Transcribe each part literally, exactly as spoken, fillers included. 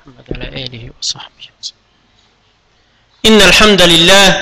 محمد وعلى آله وصحبه وسلم. إن الحمد لله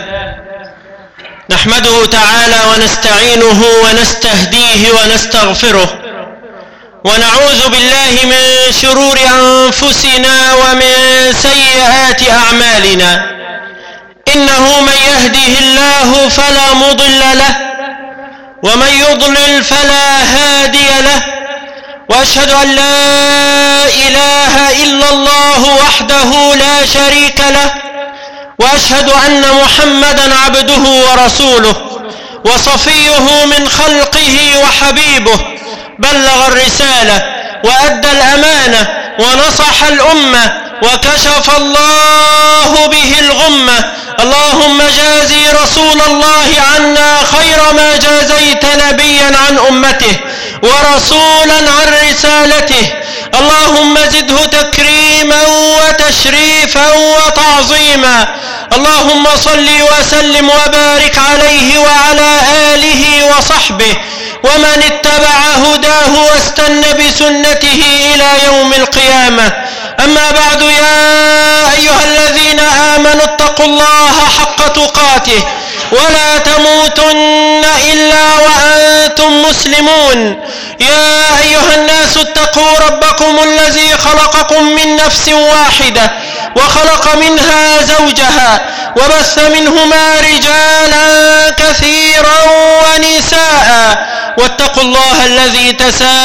نحمده تعالى ونستعينه ونستهديه ونستغفره ونعوذ بالله من شرور أنفسنا ومن سيئات أعمالنا. إنه من يهده الله فلا مضل له ومن يضلل فلا هادي له، وأشهد أن لا إله إلا الله وحده لا شريك له، وأشهد أن محمدا عبده ورسوله وصفيه من خلقه وحبيبه، بلغ الرسالة وأدى الأمانة ونصح الأمة وكشف الله به الغمة. اللهم جازي رسول الله عنا خير ما جازيت نبيا عن أمته ورسولا عن رسالته. اللهم زده تكريما وتشريفا وتعظيما. اللهم صل وسلم وبارك عليه وعلى آله وصحبه ومن اتبع هداه واستنى بسنته إلى يوم القيامة. أما بعد، يا أيها الذين آمنوا اتقوا الله حق تقاته ولا تموتن إلا وأنتم مسلمون. يا أيها الناس اتقوا ربكم الذي خلقكم من نفس واحدة وخلق منها زوجها وبث منهما رجالا كثيرا ونساء، واتقوا الله الذي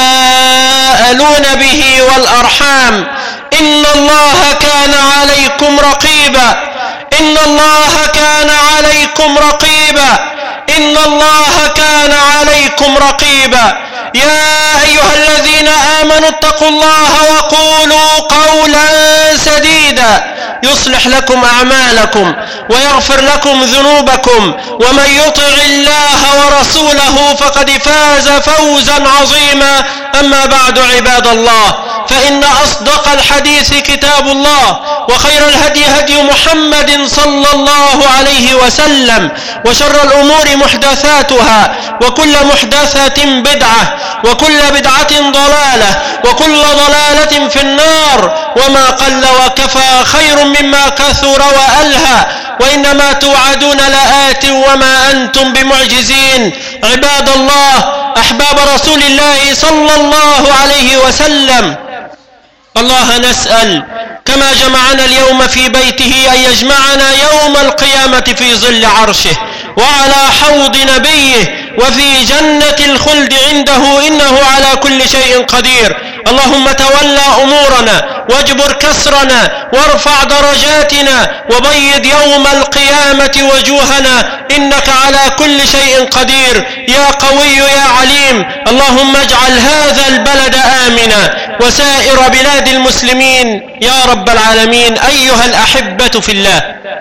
تساءلون به والأرحام، إن الله كان عليكم رقيبا. إن الله كان عليكم رقيبا. إن الله كان عليكم رقيبا. يا أيها الذين آمنوا اتقوا الله وقولوا قولا سديدا يصلح لكم أعمالكم ويغفر لكم ذنوبكم، ومن يطع الله ورسوله فقد فاز فوزا عظيما. أما بعد، عباد الله، فإن أصدق الحديث كتاب الله، وخير الهدي هدي محمد صلى الله عليه وسلم، وشر الأمور محدثاتها، وكل محدثة بدعة، وكل بدعة ضلالة، وكل ضلالة في النار. وما قل وكفى خير مما كثر وألهى، وإنما توعدون لآت وما أنتم بمعجزين. عباد الله، أحباب رسول الله صلى الله عليه وسلم، الله نسأل كما جمعنا اليوم في بيته أن يجمعنا يوم القيامة في ظل عرشه وعلى حوض نبيه وفي جنة الخلد عنده، إنه على كل شيء قدير. اللهم تولى أمورنا واجبر كسرنا وارفع درجاتنا وبيض يوم القيامة وجوهنا، إنك على كل شيء قدير يا قوي يا عليم. اللهم اجعل هذا البلد آمنا وسائر بلاد المسلمين يا رب العالمين. أيها الأحبة في الله،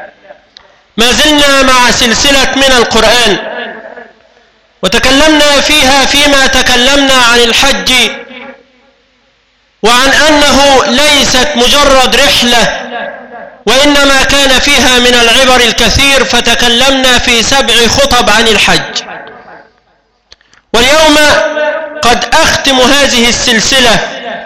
ما زلنا مع سلسلة من القرآن، وتكلمنا فيها فيما تكلمنا عن الحج، وعن أنه ليست مجرد رحلة وإنما كان فيها من العبر الكثير، فتكلمنا في سبع خطب عن الحج. واليوم قد أختم هذه السلسلة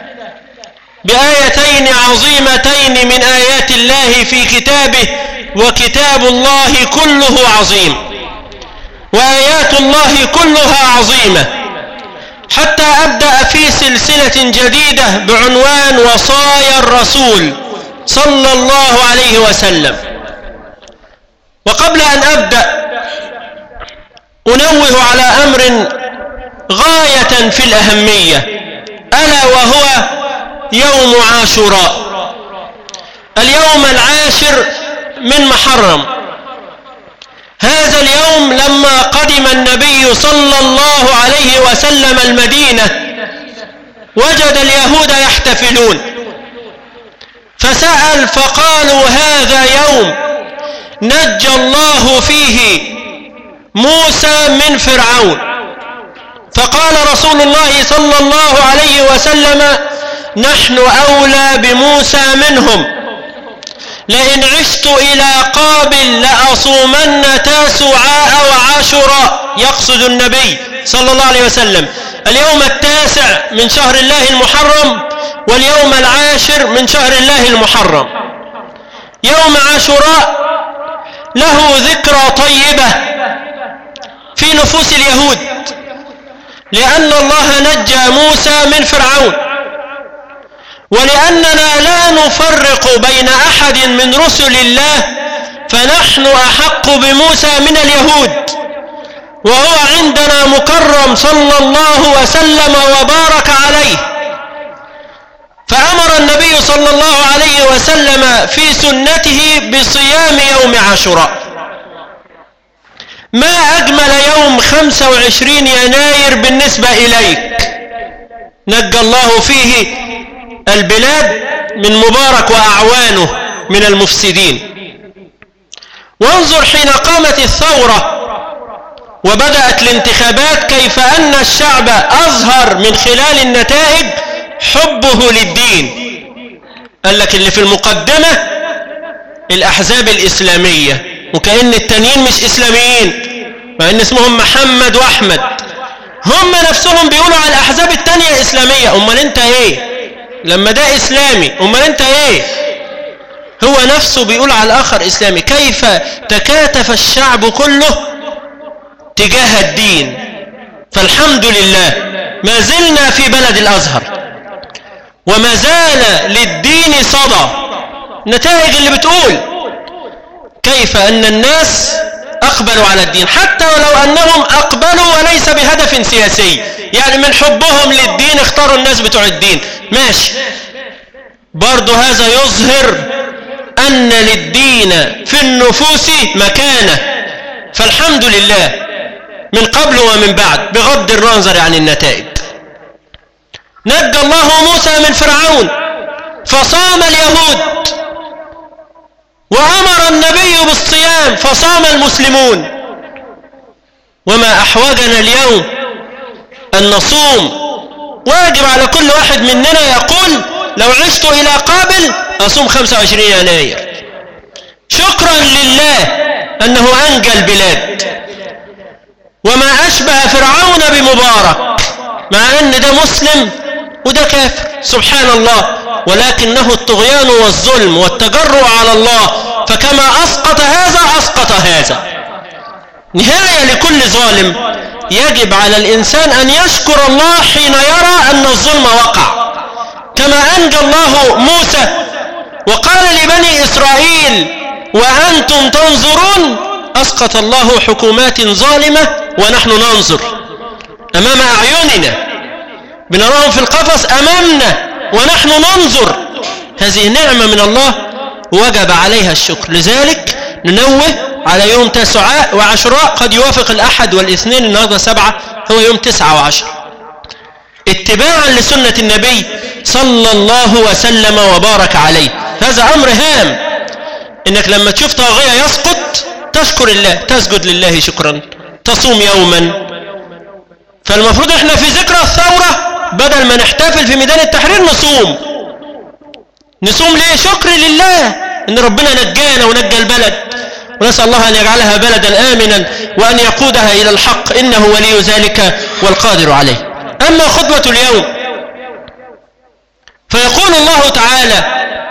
بآيتين عظيمتين من آيات الله في كتابه، وكتاب الله كله عظيم، وآيات الله كلها عظيمة، حتى أبدأ في سلسلة جديدة بعنوان وصايا الرسول صلى الله عليه وسلم. وقبل أن أبدأ أنوه على أمر غاية في الأهمية، ألا وهو يوم عاشوراء، اليوم العاشر من محرم. هذا اليوم لما قدم النبي صلى الله عليه وسلم المدينة وجد اليهود يحتفلون، فسأل فقالوا هذا يوم نجى الله فيه موسى من فرعون. فقال رسول الله صلى الله عليه وسلم نحن أولى بموسى منهم، لئن عشت إلى قابل لأصومن تاسعاء وعاشوراء. يقصد النبي صلى الله عليه وسلم اليوم التاسع من شهر الله المحرم واليوم العاشر من شهر الله المحرم. يوم عاشوراء له ذكرى طيبة في نفوس اليهود، لأن الله نجى موسى من فرعون، ولأننا لا نفرق بين أحد من رسل الله، فنحن أحق بموسى من اليهود، وهو عندنا مكرم صلى الله وسلم وبارك عليه. فأمر النبي صلى الله عليه وسلم في سنته بصيام يوم عاشوراء. ما أجمل يوم خمسة وعشرين يناير بالنسبة إليك، نجى الله فيه البلاد من مبارك وأعوانه من المفسدين. وانظر حين قامت الثورة وبدأت الانتخابات كيف أن الشعب أظهر من خلال النتائج حبه للدين. قال لك اللي في المقدمة الأحزاب الإسلامية، وكأن التانيين مش إسلاميين مع أن اسمهم محمد وأحمد، هم نفسهم بيقولوا على الأحزاب التانية إسلامية. أمال أنت إيه لما ده إسلامي؟ أمال أنت إيه؟ هو نفسه بيقول على الآخر إسلامي. كيف تكاتف الشعب كله تجاه الدين. فالحمد لله ما زلنا في بلد الأزهر، وما زال للدين صدى. نتائج اللي بتقول كيف أن الناس أقبلوا على الدين، حتى ولو أنهم أقبلوا وليس بهدف سياسي، يعني من حبهم للدين اختاروا الناس بتوع الدين، ماشي. برضو هذا يظهر أن للدين في النفوس مكانة. فالحمد لله من قبل ومن بعد بغض النظر عن النتائج. نجى الله موسى من فرعون فصام اليهود، وأمر النبي بالصيام فصام المسلمون. وما أحوجنا اليوم أن نصوم. واجب على كل واحد مننا يقول لو عشت إلى قابل أصوم خمسة وعشرين يناير شكرا لله أنه أنجى البلاد. وما أشبه فرعون بمبارك، مع أن ده مسلم وده كافر سبحان الله، ولكنه الطغيان والظلم والتجرؤ على الله، فكما أسقط هذا أسقط هذا. نهاية لكل ظالم. يجب على الإنسان أن يشكر الله حين يرى أن الظلم وقع، كما أنجى الله موسى وقال لبني إسرائيل وأنتم تنظرون، أسقط الله حكومات ظالمة ونحن ننظر أمام أعيننا، بنراهم في القفص أمامنا ونحن ننظر. هذه نعمة من الله وجب عليها الشكر. لذلك ننوه على يوم تسعاء وعشراء، قد يوافق الأحد والاثنين، النهارده سبعة، هو يوم تسعة وعشر، اتباعا لسنة النبي صلى الله وسلم وبارك عليه. هذا أمر هام، إنك لما تشوف طاغية يسقط تشكر الله، تسجد لله شكرا، تصوم يوما. فالمفروض احنا في ذكرى الثورة بدل ما نحتفل في ميدان التحرير نصوم. نصوم ليه؟ شكر لله ان ربنا نجانا ونجى البلد، ونسأل الله ان يجعلها بلدا آمنا وان يقودها الى الحق، انه ولي ذلك والقادر عليه. اما خطبة اليوم فيقول الله تعالى: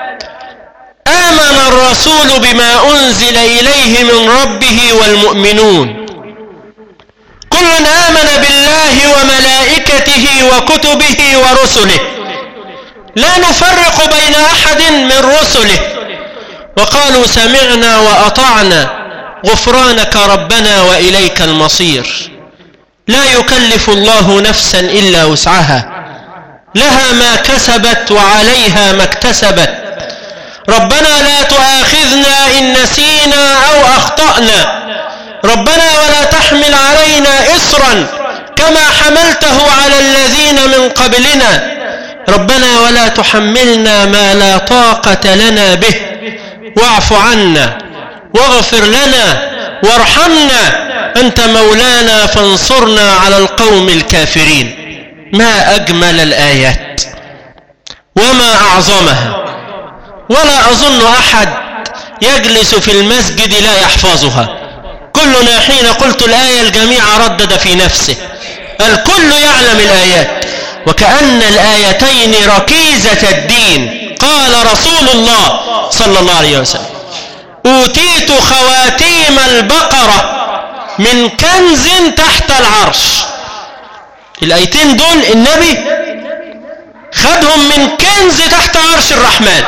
آمن الرسول بما أنزل إليه من ربه والمؤمنون كل آمن بالله وملائكته وكتبه ورسله لا نفرق بين أحد من رسله وقالوا سمعنا وأطعنا غفرانك ربنا وإليك المصير. لا يكلف الله نفسا إلا وسعها، لها ما كسبت وعليها ما اكتسبت. ربنا لا تؤاخذنا إن نسينا أو أخطأنا، ربنا ولا تحمل علينا إصرا كما حملته على الذين من قبلنا، ربنا ولا تحملنا ما لا طاقة لنا به، واعف عنا واغفر لنا وارحمنا أنت مولانا فانصرنا على القوم الكافرين. ما أجمل الآيات وما أعظمها، ولا أظن أحد يجلس في المسجد لا يحفظها. كلنا حين قلت الآية الجميع ردد في نفسه، الكل يعلم الآيات. وكأن الآيتين ركيزة الدين. قال رسول الله صلى الله عليه وسلم: أوتيت خواتيم البقرة من كنز تحت العرش. الآيتين دول النبي خدهم من كنز تحت عرش الرحمن.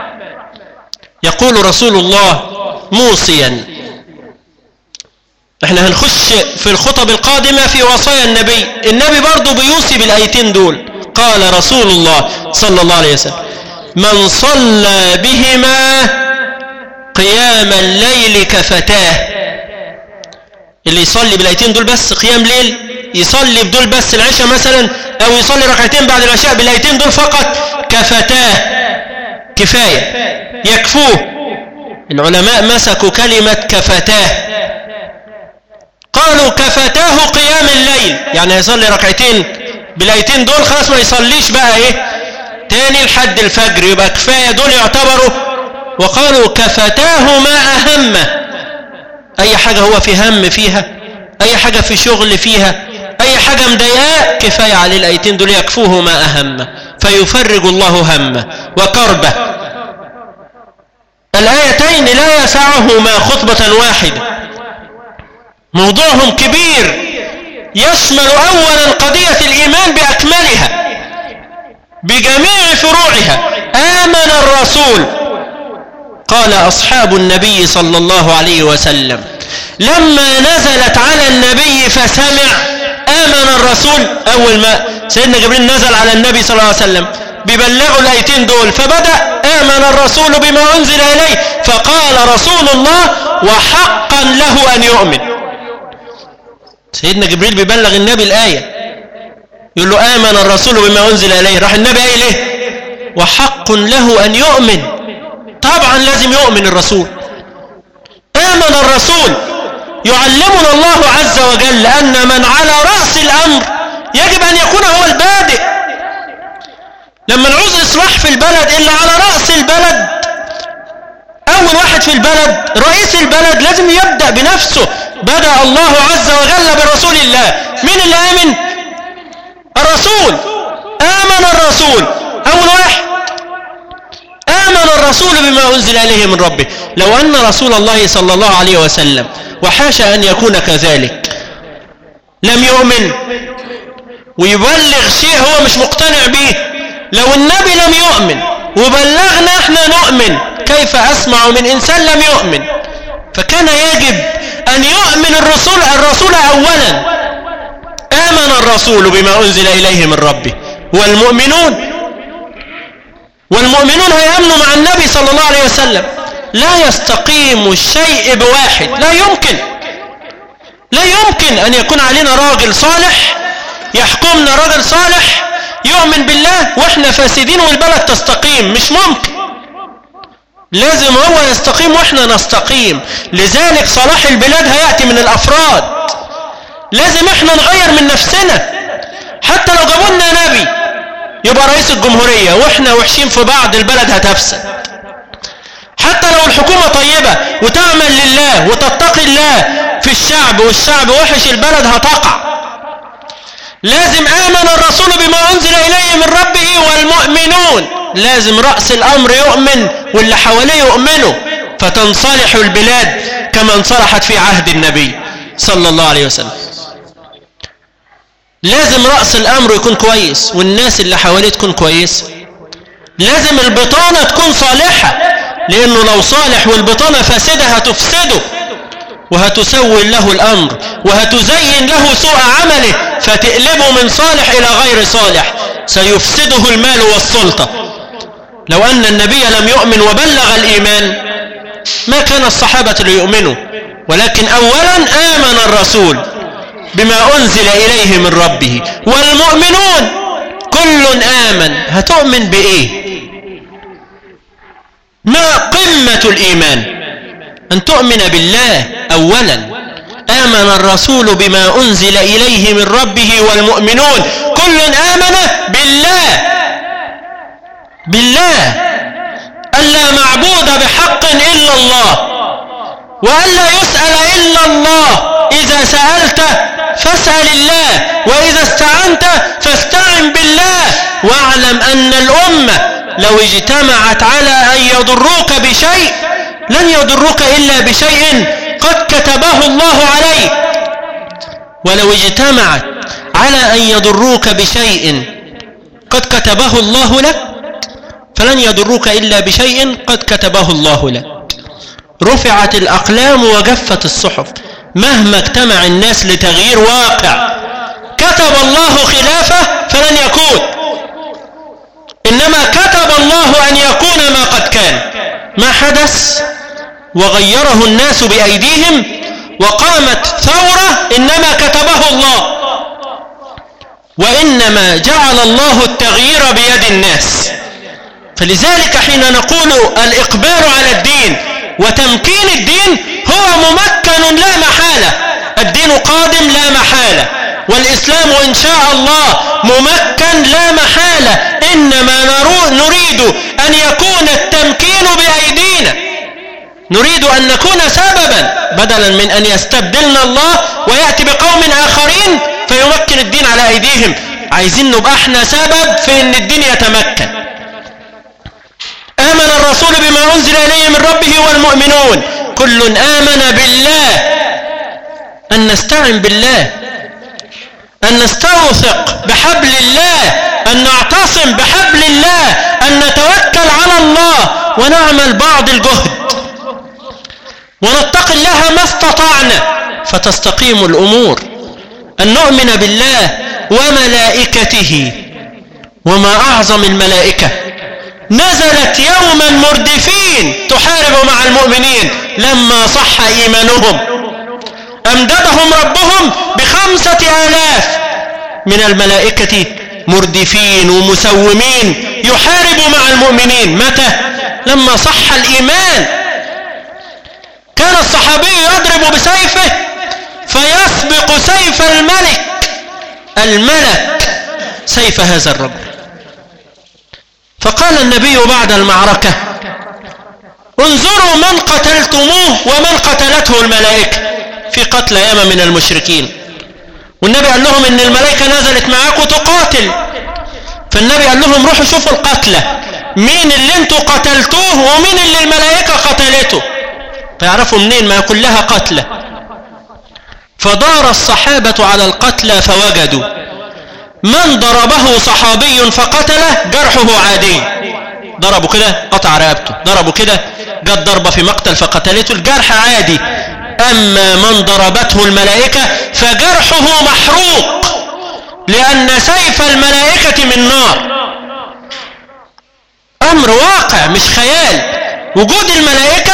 يقول رسول الله موصيا، احنا هنخش في الخطب القادمة في وصايا النبي، النبي برضو بيوصي بالآيتين دول. قال رسول الله صلى الله عليه وسلم: من صلى بهما قيام الليل كفتاه. اللي يصلي بالآيتين دول بس قيام ليل، يصلي بدول بس العشاء مثلا، او يصلي ركعتين بعد العشاء بالآيتين دول فقط، كفتاه، كفاية، يكفوه. العلماء مسكوا كلمة كفتاه، قالوا كفتاه قيام الليل، يعني يصلي ركعتين بالآيتين دول خلاص ما يصليش بقى ايه تاني لحد الفجر، يبقى كفاية دول يعتبروا. وقالوا كفتاه ما أهمه، أي حاجة هو في هم فيها، أي حاجة في شغل فيها، أي حاجة مضايقاه، كفاية عليه الآيتين دول يكفوه ما أهمه، فيفرج الله همه وكربه. الآيتين لا يسعهما خطبة واحدة، موضوعهم كبير، يشمل أولا قضية الإيمان بأكملها بجميع فروعها. آمن الرسول، قال أصحاب النبي صلى الله عليه وسلم لما نزلت على النبي فسمع آمن الرسول. أول ما سيدنا جبريل نزل على النبي صلى الله عليه وسلم بيبلغوا الآيتين دول، فبدأ آمن الرسول بما أنزل إليه، فقال رسول الله وحقا له أن يؤمن. سيدنا جبريل بيبلغ النبي الآية، يقول له آمن الرسول بما أنزل إليه، راح النبي قايل إيه؟ وحق له أن يؤمن. طبعا لازم يؤمن الرسول. آمن الرسول، يعلمنا الله عز وجل أن من على رأس الأمر يجب أن يكون هو البادئ. لما نعوز إصلاح في البلد، اللي على رأس البلد أول واحد في البلد رئيس البلد لازم يبدأ بنفسه. بدأ الله عز وجل برسول الله. مين اللي آمن؟ الرسول. آمن الرسول أول واحد. آمن الرسول بما أنزل إليه من ربه. لو أن رسول الله صلى الله عليه وسلم، وحاشا أن يكون كذلك، لم يؤمن ويبلغ شيء هو مش مقتنع به، لو النبي لم يؤمن وبلغنا احنا نؤمن، كيف أسمع من إنسان لم يؤمن؟ فكان يجب أن يؤمن الرسول الرسول أولا. آمن الرسول بما أنزل إليه من ربه والمؤمنون، والمؤمنون هيأمنوا مع النبي صلى الله عليه وسلم. لا يستقيم الشيء بواحد، لا يمكن لا يمكن أن يكون علينا راجل صالح يحكمنا، راجل صالح يؤمن بالله وإحنا فاسدين والبلد تستقيم، مش ممكن. لازم هو يستقيم وإحنا نستقيم. لذلك صلاح البلاد هيأتي من الأفراد. لازم إحنا نغير من نفسنا. حتى لو جابوا لنا نبي يبقى رئيس الجمهورية وإحنا وحشين في بعض، البلد هتفسد. حتى لو الحكومة طيبة وتعمل لله وتتقي الله في الشعب والشعب وحش، البلد هتقع. لازم آمن الرسول بما أنزل إليه من ربه والمؤمنون، لازم رأس الأمر يؤمن واللي حواليه يؤمنوا، فتنصلح البلاد كما انصلحت في عهد النبي صلى الله عليه وسلم. لازم رأس الأمر يكون كويس والناس اللي حواليه تكون كويسة. لازم البطانة تكون صالحة، لأنه لو صالح والبطانة فاسدة هتفسده وهتسوي له الأمر وهتزين له سوء عمله، فتقلبه من صالح إلى غير صالح، سيفسده المال والسلطة. لو أن النبي لم يؤمن وبلغ الإيمان ما كان الصحابة ليؤمنوا، ولكن أولا آمن الرسول بما أنزل إليه من ربه والمؤمنون كل آمن. هتؤمن بإيه؟ ما قمة الإيمان؟ أن تؤمن بالله أولا. آمن الرسول بما أنزل إليه من ربه والمؤمنون كل آمن بالله بالله ألا معبود بحق إلا الله، وأن لا يسأل إلا الله. إذا سألت فاسأل الله، وإذا استعنت فاستعن بالله. واعلم أن الأمة لو اجتمعت على أن يضروك بشيء لن يضروك إلا بشيء قد كتبه الله عليك، ولو اجتمعت على أن يضروك بشيء قد كتبه الله لك فلن يضروك إلا بشيء قد كتبه الله لك. رفعت الأقلام وجفت الصحف، مهما اجتمع الناس لتغيير واقع كتب الله خلافه فلن يكون، إنما كتب الله أن يكون ما قد كان. ما حدث وغيره الناس بأيديهم وقامت ثورة إنما كتبه الله، وإنما جعل الله التغيير بيد الناس. فلذلك حين نقول الإقبال على الدين وتمكين الدين هو ممكن لا محالة، الدين قادم لا محالة، والإسلام إن شاء الله ممكن لا محالة، إنما نريد أن يكون التمكين بأيدينا، نريد أن نكون سببا بدلا من أن يستبدلنا الله ويأتي بقوم آخرين فيمكن الدين على أيديهم. عايزين نبقى احنا سبب في أن الدين يتمكن. آمن الرسول بما أنزل إليه من ربه والمؤمنون كل آمن بالله. أن نستعن بالله، أن نستوثق بحبل الله، أن نعتصم بحبل الله، أن نتوكل على الله ونعمل بعض الجهد ونتقي الله ما استطعنا فتستقيم الأمور. أن نؤمن بالله وملائكته، وما أعظم الملائكة نزلت يوما مردفين تحارب مع المؤمنين لما صح إيمانهم، أمددهم ربهم بخمسة آلاف من الملائكة مردفين ومسومين يحاربوا مع المؤمنين. متى؟ لما صح الإيمان. كان الصحابي يضرب بسيفه فيسبق سيف الملك الملك سيف هذا الرجل. فقال النبي بعد المعركة انظروا من قتلتموه ومن قتلته الملائكة في قتل ياما من المشركين. والنبي قال لهم ان الملائكة نزلت معاكم تقاتل، فالنبي قال لهم روحوا شوفوا القتلة مين اللي انتوا قتلتوه ومين اللي الملائكة قتلته، فيعرفوا منين ما كلها قتلة. فدار الصحابة على القتلى فوجدوا من ضربه صحابي فقتله جرحه عادي، ضربوا كده قطع رقبته، ضربوا كده جت ضربة في مقتل فقتلته، الجرح عادي. أما من ضربته الملائكة فجرحه محروق، لأن سيف الملائكة من نار. أمر واقع مش خيال. وجود الملائكة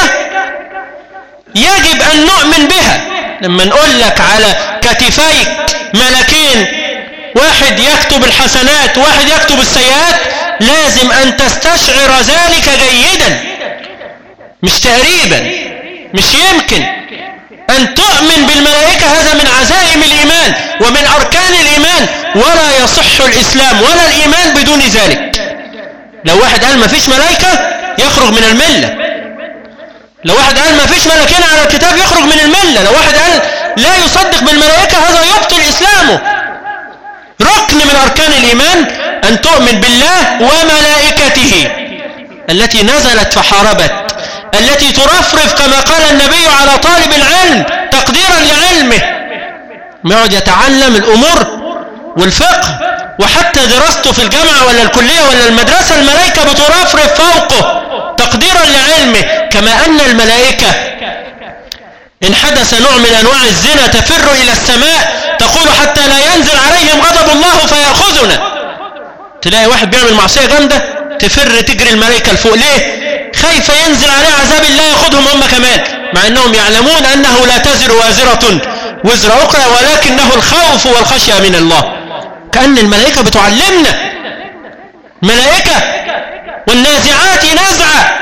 يجب أن نؤمن بها. لما نقول لك على كتفيك ملكين، واحد يكتب الحسنات واحد يكتب السيئات، لازم أن تستشعر ذلك جيدا، مش تقريبا، مش يمكن. أن تؤمن بالملائكة هذا من عزائم الإيمان ومن أركان الإيمان، ولا يصح الإسلام ولا الإيمان بدون ذلك. لو واحد قال ما فيش ملائكة يخرج من الملة، لو واحد قال ما فيش ملكين على الكتاب يخرج من الملة، لو واحد قال لا يصدق بالملائكة هذا يبطل إسلامه. ركن من أركان الإيمان أن تؤمن بالله وملائكته التي نزلت فحاربت، التي ترفرف كما قال النبي على طالب العلم تقديرا لعلمه، ما يقعد يتعلم الأمور والفقه وحتى دراسته في الجامعة ولا الكلية ولا المدرسة، الملائكة بترفرف فوقه تقديرا لعلمه. كما أن الملائكة إن حدث نوع من أنواع الزنا تفر إلى السماء تقول حتى لا ينزل عليهم غضب الله فيأخذنا. تلاقي واحد بيعمل معصية جامدة تفر تجري الملائكة لفوق، ليه؟ خايفة ينزل عليه عذاب الله يأخذهم هم كمان، مع أنهم يعلمون أنه لا تزر وازرة وزر أخرى، ولكنه الخوف والخشية من الله. كأن الملائكة بتعلمنا. ملائكة والنازعات نزعة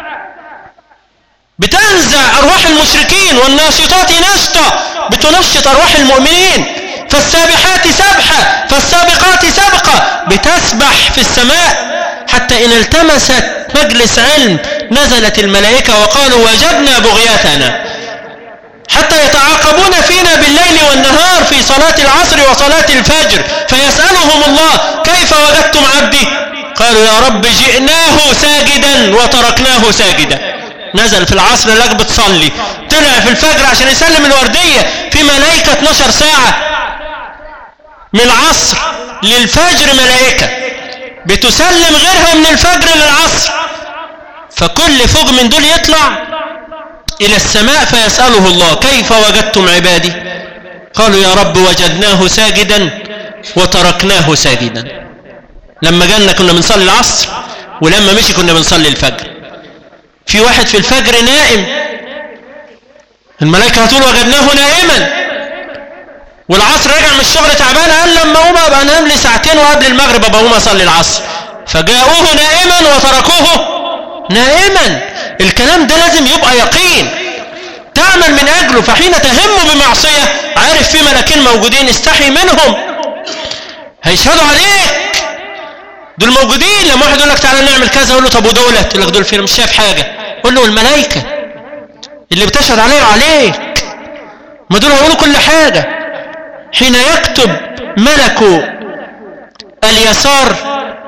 بتنزع أرواح المشركين، والناشطات نشطة بتنشط أرواح المؤمنين، فالسابحات سبحة فالسابقات سبقة، بتسبح في السماء حتى إن التمست مجلس علم نزلت الملائكة وقالوا وجدنا بغيتنا حتى يتعاقبون فينا بالليل والنهار في صلاة العصر وصلاة الفجر، فيسألهم الله كيف وجدتم عبدي؟ قالوا يا رب جئناه ساجدا وتركناه ساجدا. نزل في العصر لك بتصلي، طلع في الفجر عشان يسلم الوردية، في ملائكة اتناشر ساعة من العصر للفجر، ملائكة بتسلم غيرها من الفجر للعصر. فكل فوق من دول يطلع إلى السماء فيسأله الله كيف وجدتم عبادي؟ قالوا يا رب وجدناه ساجدا وتركناه ساجدا. لما جانا كنا بنصلي العصر، ولما مشي كنا بنصلي الفجر. في واحد في الفجر نائم، الملائكة هتقول وجدناه نائما، والعصر رجع من الشغل تعبان، قال لما اقوم ابقى انام لي ساعتين وقبل المغرب ابقى اقوم اصلي العصر. فجاءوه نائما وتركوه نائما. الكلام ده لازم يبقى يقين تعمل من اجله. فحين تهم بمعصية عارف في ملائكين موجودين، استحي منهم، هيشهدوا عليك، دول موجودين. لما واحد يقول لك تعالى نعمل كذا، قول له طب ودولت؟ يقول لك دول فين؟ مش شايف حاجة. قول له الملائكة اللي بتشهد عليه عليك، ما دول هيقولوا كل حاجة. حين يكتب ملك اليسار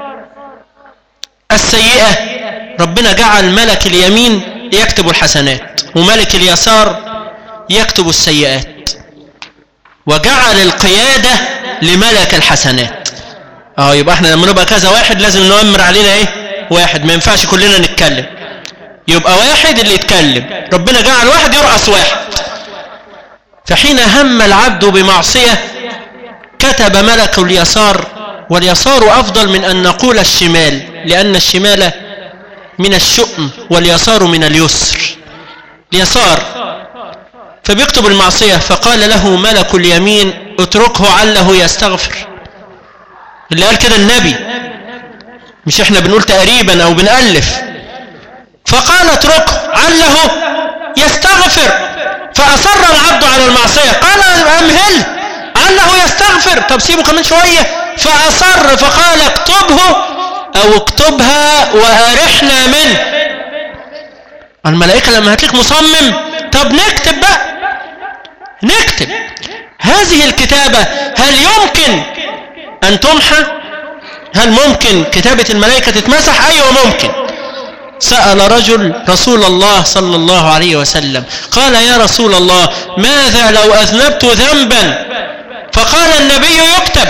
السيئة، ربنا جعل ملك اليمين يكتب الحسنات وملك اليسار يكتب السيئات، وجعل القيادة لملك الحسنات. اه يبقى احنا لما نبقى كذا واحد لازم نؤمر علينا ايه؟ واحد، ما ينفعش كلنا نتكلم، يبقى واحد اللي يتكلم. ربنا جعل واحد يرأس واحد. فحين هم العبد بمعصية كتب ملك اليسار، واليسار أفضل من أن نقول الشمال، لأن الشمال من الشؤم واليسار من اليسر. اليسار فبيكتب المعصية، فقال له ملك اليمين اتركه عله يستغفر. اللي قال كده النبي، مش احنا بنقول تقريبا أو بنألف. فقال اتركه عله يستغفر، فأصر العبد على المعصية. قال أمهل عله يستغفر، طب سيبه كمان شوية. فأصر فقال اكتبه أو اكتبها وأرحنا منه. الملائكة لما هتلك مصمم، طب نكتب بقى، نكتب. هذه الكتابة هل يمكن أن تمحى؟ هل ممكن كتابة الملائكة تتمسح؟ أيوة ممكن. سأل رجل رسول الله صلى الله عليه وسلم، قال يا رسول الله ماذا لو أذنبت ذنبا؟ فقال النبي يكتب.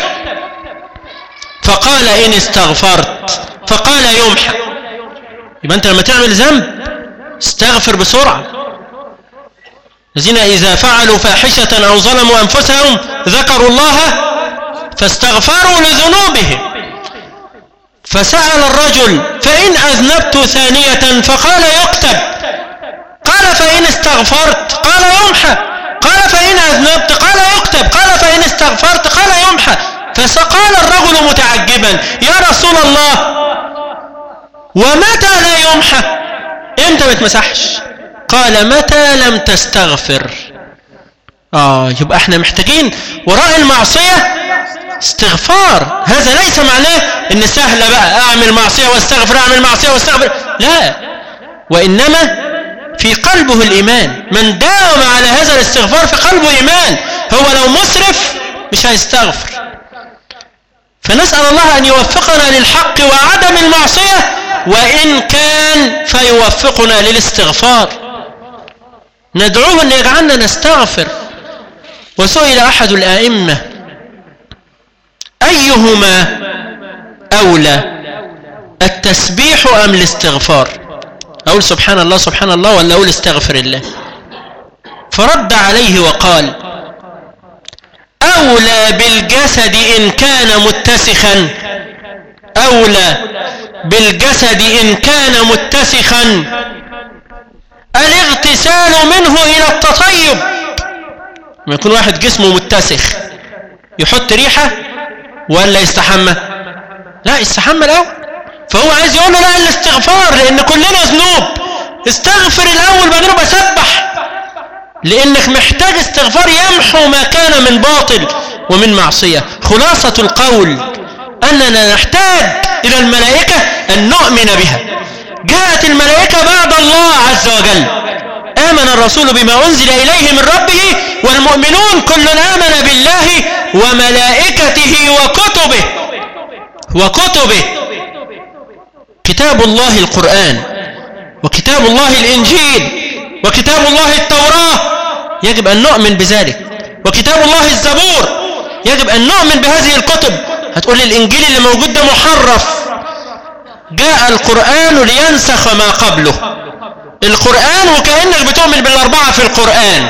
فقال إن استغفرت، فقال يمحى. يبقى أنت لما تعمل ذنب استغفر بسرعة. الذين إذا فعلوا فاحشة أو ظلموا أنفسهم ذكروا الله فاستغفروا لذنوبهم. فسأل الرجل فإن أذنبت ثانية؟ فقال يكتب. قال فإن استغفرت؟ قال يمحى. قال فإن أذنبت؟ قال يكتب. قال فإن استغفرت؟ قال يمحى. فقال الرجل متعجبا يا رسول الله ومتى لا يمحى؟ امتى ما يتمسحش؟ قال متى لم تستغفر. آه يبقى احنا محتاجين وراء المعصية استغفار. هذا ليس معناه ان سهلة بقى اعمل معصية واستغفر، اعمل معصية واستغفر، لا، وانما في قلبه الايمان. من داوم على هذا الاستغفار في قلبه ايمان. هو لو مسرف مش هيستغفر. فنسأل الله ان يوفقنا للحق وعدم المعصية، وان كان فيوفقنا للاستغفار. ندعوه ان يجعلنا نستغفر. وسئل احد الائمة أيهما أولى التسبيح أم الاستغفار؟ أقول سبحان الله سبحان الله ولا أقول استغفر الله؟ فرد عليه وقال أولى بالجسد إن كان متسخا، أولى بالجسد إن كان متسخا الاغتسال منه إلى التطيب. لما يكون واحد جسمه متسخ يحط ريحة ولا يستحمى؟ لا، يستحمى الأول. فهو عايز يقول له لا، الاستغفار، لأن كلنا ذنوب. استغفر الأول بعدين بسبح، لأنك محتاج استغفار يمحو ما كان من باطل ومن معصية. خلاصة القول أننا نحتاج إلى الملائكة أن نؤمن بها. جاءت الملائكة بعد الله عز وجل، آمن الرسول بما أنزل إليه من ربه والمؤمنون كل آمن بالله وملائكته وكتبه وكتبه كتاب الله القرآن، وكتاب الله الإنجيل، وكتاب الله التوراة، يجب أن نؤمن بذلك، وكتاب الله الزبور، يجب أن نؤمن بهذه الكتب. هتقول الإنجيل اللي موجود ده محرف، جاء القرآن لينسخ ما قبله. القرآن وكأنك بتؤمن بالأربعة في القرآن،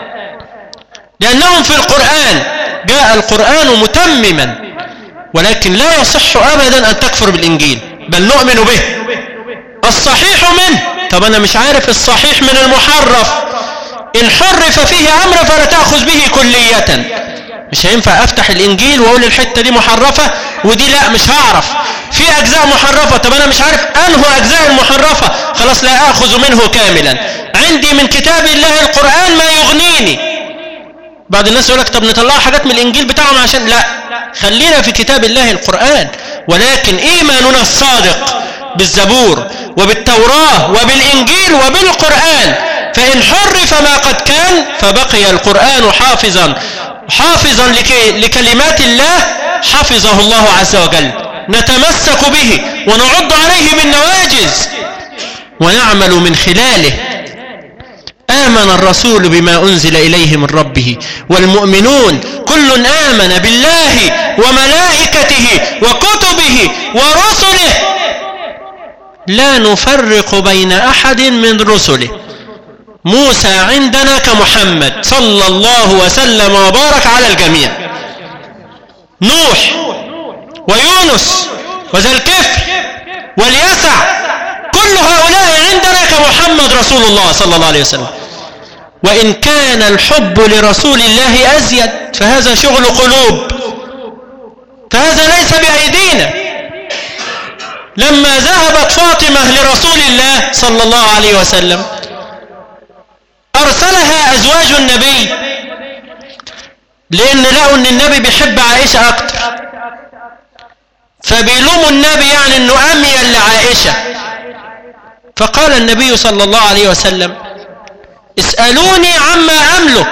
لأنهم في القرآن، جاء القرآن متمما، ولكن لا يصح أبدا أن تكفر بالإنجيل، بل نؤمن به. الصحيح منه، طب أنا مش عارف الصحيح من المحرف، إن حرف فيه أمر فلا تأخذ به كلية. مش هينفع أفتح الإنجيل وأقول الحتة دي محرفة ودي لا، مش هعرف. في أجزاء محرفة، طب أنا مش عارف أنه أجزاء المحرفة، خلاص لا أخذ منه كاملا. عندي من كتاب الله القرآن ما يغنيني. بعض الناس يقول لك طب نطلع حاجات من الإنجيل بتاعهم عشان لا، خلينا في كتاب الله القرآن. ولكن إيماننا الصادق بالزبور وبالتوراة وبالإنجيل وبالقرآن، فإن حرف ما قد كان فبقي القرآن حافظا حافظا لكلمات الله، حفظه الله عز وجل. نتمسك به ونعض عليه بالنواجذ ونعمل من خلاله. آمن الرسول بما أنزل إليه من ربه والمؤمنون كل آمن بالله وملائكته وكتبه ورسله لا نفرق بين أحد من رسله. موسى عندنا كمحمد صلى الله وسلم وبارك على الجميع، نوح ويونس وذا الكفر واليسع، كل هؤلاء عندنا كمحمد رسول الله صلى الله عليه وسلم. وإن كان الحب لرسول الله أزيد فهذا شغل قلوب، فهذا ليس بأيدينا. لما ذهبت فاطمة لرسول الله صلى الله عليه وسلم أرسلها أزواج النبي، لأن لقوا أن النبي بيحب عائشة أكتر، فبيلوموا النبي يعني أنه أميل لعائشة. فقال النبي صلى الله عليه وسلم اسألوني عما أملك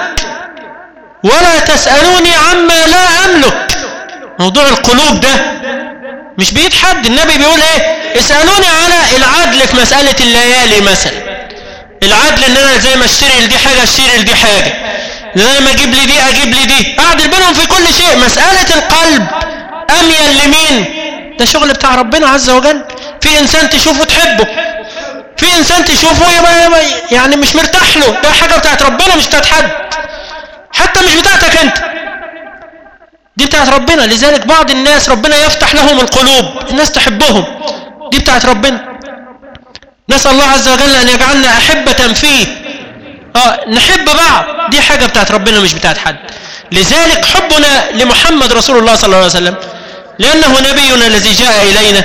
ولا تسألوني عما لا أملك. موضوع القلوب ده مش بيد حد. النبي بيقول ايه؟ اسألوني على العدل في مسألة الليالي مثلا. العدل ان انا زي ما اشتري لدي حاجة اشتري لدي حاجة، زي ما اجيب لي دي اجيب لي دي، اعدل بينهم في كل شيء. مسألة القلب اميل لمين؟ ده شغل بتاع ربنا عز وجل. في انسان تشوفه تحبه، في انسان تشوفه يبقى يعني مش مرتاح له، ده حاجة بتاعت ربنا مش بتاعت حد، حتى مش بتاعتك انت، دي بتاعت ربنا. لذلك بعض الناس ربنا يفتح لهم القلوب، الناس تحبهم، دي بتاعت ربنا. نسأل الله عز وجل أن يجعلنا أحبة فيه، آه نحب بعض، دي حاجة بتاعت ربنا مش بتاعت حد. لذلك حبنا لمحمد رسول الله صلى الله عليه وسلم لأنه نبينا الذي جاء إلينا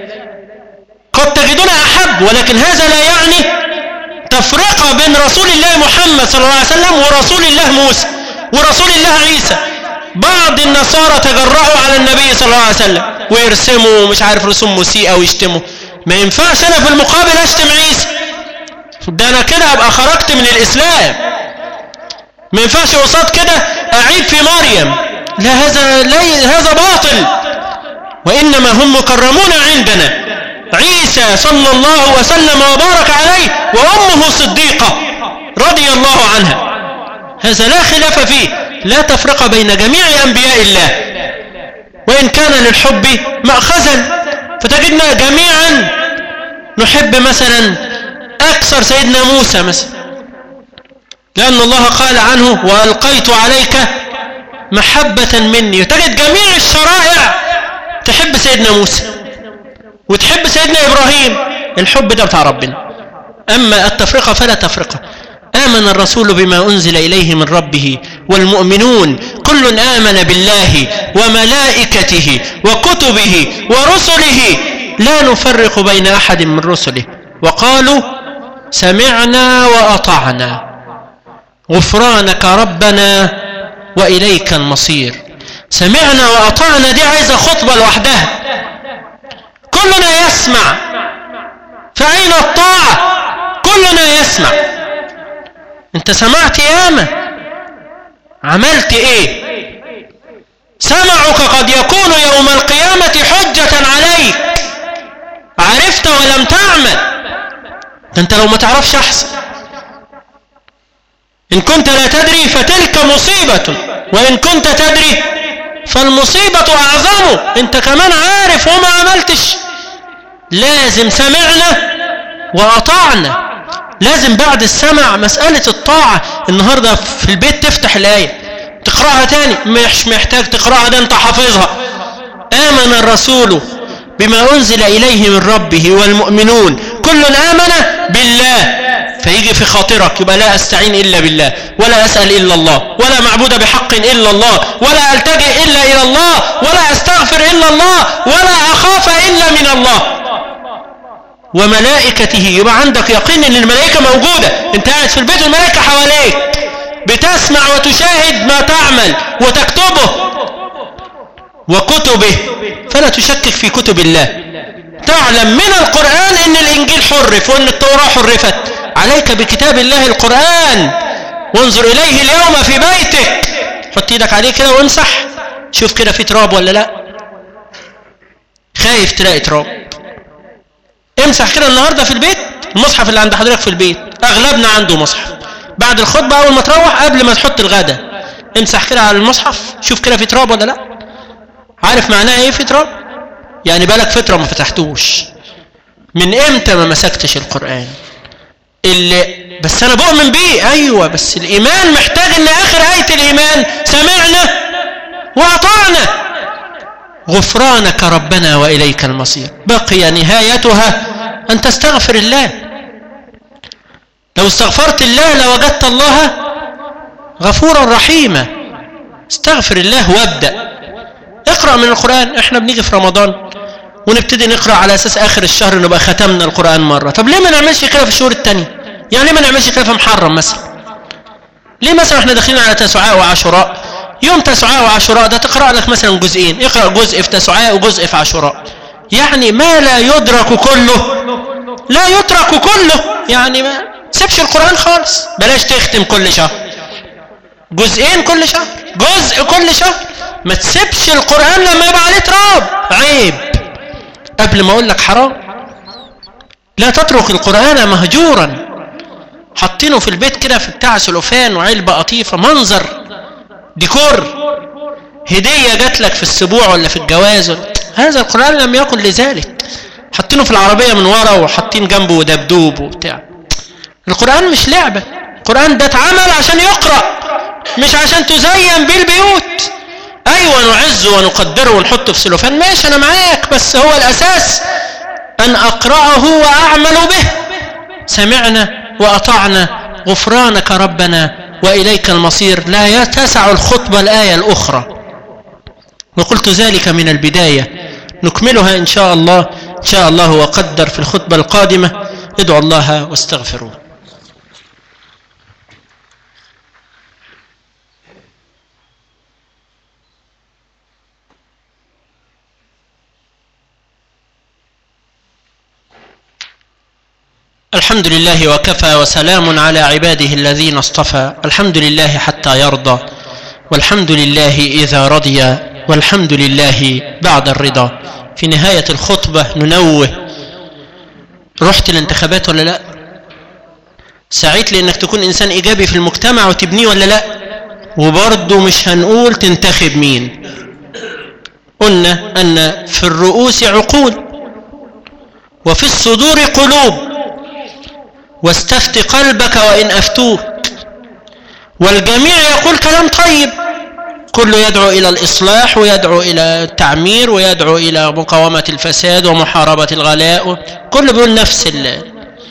قد تجدنا أحب، ولكن هذا لا يعني تفرقة بين رسول الله محمد صلى الله عليه وسلم ورسول الله موسى ورسول الله عيسى. بعض النصارى تجرأوا على النبي صلى الله عليه وسلم ويرسموا مش عارف رسوم مسيئة ويشتموا. ما ينفعش أنا في المقابل أشتم عيسى، ده أنا كده أبقى خرجت من الإسلام. ما ينفعش قصاد كده أعيب في مريم، لا هذا لا هذا باطل. وإنما هم مكرمون عندنا، عيسى صلى الله وسلم وبارك عليه وأمه صديقة رضي الله عنها، هذا لا خلاف فيه، لا تفرق بين جميع أنبياء الله. وإن كان للحب مأخذا، فتجدنا جميعا نحب مثلا أكثر سيدنا موسى مثلا، لأن الله قال عنه وألقيت عليك محبة مني. وتجد جميع الشرائع تحب سيدنا موسى وتحب سيدنا إبراهيم، الحب ده بتاع ربنا. أما التفرقة فلا تفرقة. آمن الرسول بما أنزل إليه من ربه والمؤمنون كل آمن بالله وملائكته وكتبه ورسله لا نفرق بين أحد من رسله وقالوا سمعنا وأطعنا غفرانك ربنا وإليك المصير. سمعنا وأطعنا دي عايزة خطبة لوحدها. كلنا يسمع، فأين الطاعة؟ كلنا يسمع، انت سمعت ياما، عملت ايه؟ سمعك قد يكون يوم القيامة حجة عليك، عرفت ولم تعمل. ده انت لو ما تعرفش احسن. ان كنت لا تدري فتلك مصيبة، وان كنت تدري فالمصيبة اعظم. انت كمان عارف وما عملتش. لازم سمعنا واطعنا. لازم بعد السمع مسألة الطاعة. النهاردة في البيت تفتح الآية تقرأها تاني، مش محتاج تقرأها، ده انت حافظها. آمن الرسول بما أنزل إليه من ربه والمؤمنون كل آمن بالله. فيجي في خاطرك يبقى لا أستعين إلا بالله، ولا أسأل إلا الله، ولا معبود بحق إلا الله، ولا ألتجئ إلا إلى الله، ولا أستغفر إلا الله، ولا أخاف إلا من الله وملائكته. يبقى عندك يقين ان الملائكة موجودة. انت قاعد في البيت والملائكة حواليك بتسمع وتشاهد ما تعمل وتكتبه. وكتبه، فلا تشكك في كتب الله. تعلم من القرآن ان الانجيل حرف وان التوراة حرفت. عليك بكتاب الله القرآن. وانظر اليه اليوم في بيتك، حط ايدك عليه كده وامسح، شوف كده في تراب ولا لا. خايف تلاقي تراب، امسح كده النهارده في البيت. المصحف اللي عند حضرتك في البيت اغلبنا عنده مصحف. بعد الخطبه اول ما تروح قبل ما تحط الغدا امسح كده على المصحف، شوف كده في تراب ولا لا. عارف معناها ايه في تراب؟ يعني بالك فتره ما فتحتوش. من امتى ما مسكتش القرآن؟ اللي بس انا بؤمن بيه، ايوه، بس الايمان محتاج ان اخر آية الايمان سمعنا واطعنا غفرانك ربنا واليك المصير. بقي نهايتها ان تستغفر الله. لو استغفرت الله لوجدت الله غفورا رحيما. استغفر الله وابدأ اقرأ من القرآن. احنا بنيجي في رمضان ونبتدي نقرأ على اساس اخر الشهر نبقى ختمنا القرآن مرة. طب ليه ما نعملش كده في الشهور التانية؟ يعني ليه ما نعملش كده في محرم مثلا؟ ليه مثلا احنا داخلين على تسعاء وعاشوراء، يوم تسعاء وعاشوراء ده تقرأ لك مثلا جزئين، اقرأ جزء في تسعاء وجزء في عاشوراء. يعني ما لا يدرك كله لا يترك كله. يعني ما تسيبش القرآن خالص. بلاش تختم كل شهر، جزئين كل شهر، جزء كل شهر. ما تسيبش القرآن لما يبقى عليه تراب، عيب. قبل ما اقول لك حرام، لا تترك القرآن مهجورا. حاطينه في البيت كده في بتاع سلوفان وعلبة قطيفة، منظر ديكور، هدية جات لك في السبوع ولا في الجواز. هذا القرآن لم يكن لذلك. حاطينه في العربية من ورا وحاطين جنبه دبدوب وبتاع. القرآن مش لعبة. القرآن ده اتعمل عشان يقرأ، مش عشان تزين بيه البيوت. ايوه نعزه ونقدره ونحطه في سلوفان، ماشي انا معاك، بس هو الاساس ان اقرأه واعمل به. سمعنا واطعنا غفرانك ربنا واليك المصير. لا يتسع الخطبة الآية الاخرى، وقلت ذلك من البداية. نكملها ان شاء الله ان شاء الله وقدر في الخطبة القادمة. ادعوا الله واستغفروه. الحمد لله وكفى وسلام على عباده الذين اصطفى. الحمد لله حتى يرضى، والحمد لله إذا رضي، والحمد لله بعد الرضا. في نهاية الخطبة ننوه، رحت الانتخابات ولا لا؟ سعيت لأنك تكون إنسان إيجابي في المجتمع وتبنيه ولا لا؟ وبرضه مش هنقول تنتخب مين. قلنا أن في الرؤوس عقول وفي الصدور قلوب، واستفت قلبك وإن أفتوك. والجميع يقول كلام طيب، كله يدعو إلى الإصلاح ويدعو إلى التعمير ويدعو إلى مقاومة الفساد ومحاربة الغلاء، كله بيقول نفس الله.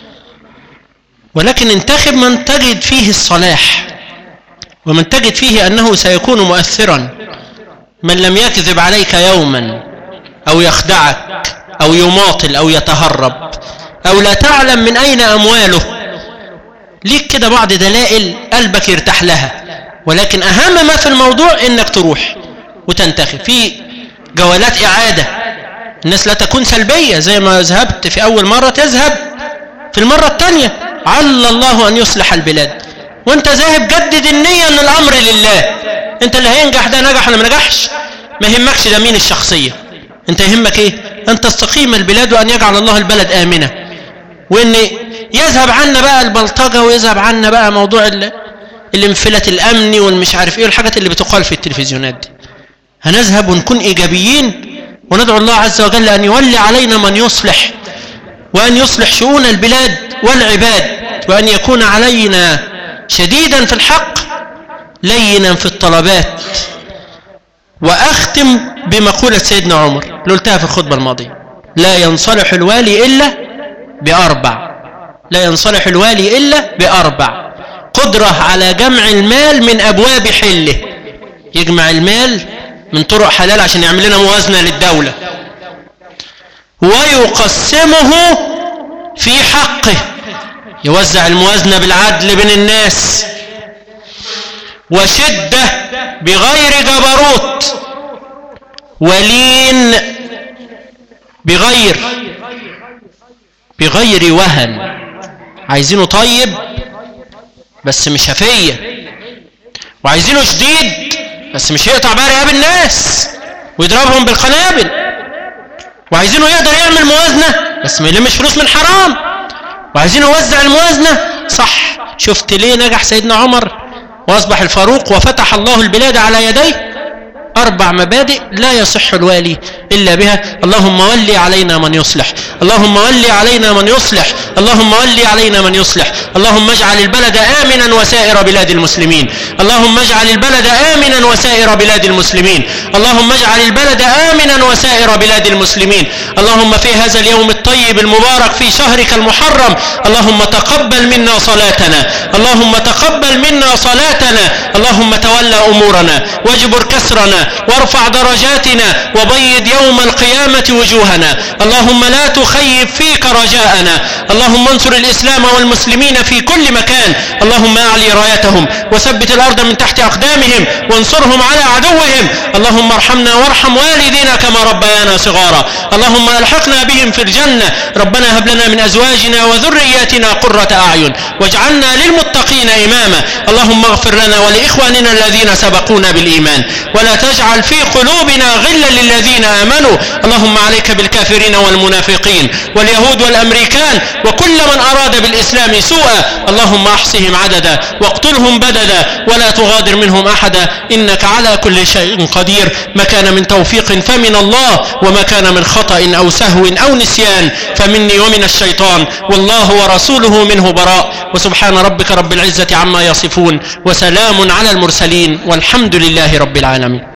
ولكن انتخب من تجد فيه الصلاح، ومن تجد فيه أنه سيكون مؤثرا، من لم يكذب عليك يوما أو يخدعك أو يماطل أو يتهرب أو لا تعلم من أين أمواله. ليك كده بعض دلائل قلبك يرتاح لها، ولكن أهم ما في الموضوع إنك تروح وتنتخب. في جولات إعادة، الناس لا تكون سلبية. زي ما ذهبت في أول مرة تذهب في المرة الثانية. عل الله أن يصلح البلاد. وانت ذاهب جدد النية ان الامر لله. انت اللي هينجح ده نجح ولا ما نجحش، ما يهمكش ده مين الشخصية، انت يهمك ايه؟ ان تستقيم البلاد وان يجعل الله البلد آمنة، وان يذهب عنا بقى البلطجة ويذهب عنا بقى موضوع الانفلات الامني والمش عارف ايه والحاجات اللي بتقال في التلفزيونات دي. هنذهب ونكون ايجابيين وندعو الله عز وجل ان يولي علينا من يصلح، وان يصلح شؤون البلاد والعباد، وان يكون علينا شديدا في الحق لينا في الطلبات. واختم بمقولة سيدنا عمر اللي قلتها في الخطبة الماضية: لا ينصلح الوالي الا باربع، لا ينصلح الوالي الا باربع: قدرة على جمع المال من ابواب حله، يجمع المال من طرق حلال عشان يعمل لنا موازنة للدولة، ويقسمه في حقه، يوزع الموازنة بالعدل بين الناس، وشدة بغير جبروت، ولين بغير بغير وهن. عايزينه طيب بس مش هفية، وعايزينه شديد بس مش يقطع بقى رقاب الناس ويضربهم بالقنابل، وعايزينه يقدر يعمل موازنة بس ما يلمش فلوس من حرام، وعايزينه يوزع الموازنة صح. شفت ليه نجح سيدنا عمر واصبح الفاروق وفتح الله البلاد على يديه؟ أربع مبادئ لا يصح الوالي إلا بها. اللهم ولي علينا من يصلح، اللهم ولي علينا من يصلح، اللهم ولي علينا من يصلح. اللهم اجعل البلد آمنا وسائر بلاد المسلمين، اللهم اجعل البلد آمنا وسائر بلاد المسلمين، اللهم اجعل البلد آمنا وسائر بلاد المسلمين. اللهم في هذا اليوم الطيب المبارك في شهرك المحرم، اللهم تقبل منا صلاتنا، اللهم تقبل منا صلاتنا، اللهم تولى أمورنا واجبر كسرنا وارفع درجاتنا وبيض يوم القيامة وجوهنا. اللهم لا تخيب فيك رجاءنا، اللهم انصر الإسلام والمسلمين في كل مكان، اللهم أعلي رايتهم وثبت الأرض من تحت أقدامهم وانصرهم على عدوهم. اللهم ارحمنا وارحم والدينا كما ربيانا صغارا، اللهم الحقنا بهم في الجنة. ربنا هب لنا من أزواجنا وذرياتنا قرة أعين واجعلنا للمتقين إماما. اللهم اغفر لنا ولإخواننا الذين سبقونا بالإيمان، ولا تجعل في قلوبنا غلا للذين آمنوا. اللهم عليك بالكافرين والمنافقين واليهود والأمريكان وكل من أراد بالإسلام سوءا، اللهم احصهم عددا واقتلهم بددا ولا تغادر منهم أحدا، إنك على كل شيء قدير. ما كان من توفيق فمن الله، وما كان من خطأ أو سهو أو نسيان فمني ومن الشيطان، والله ورسوله منه براء. وسبحان ربك رب العزة عما يصفون، وسلام على المرسلين، والحمد لله رب العالمين.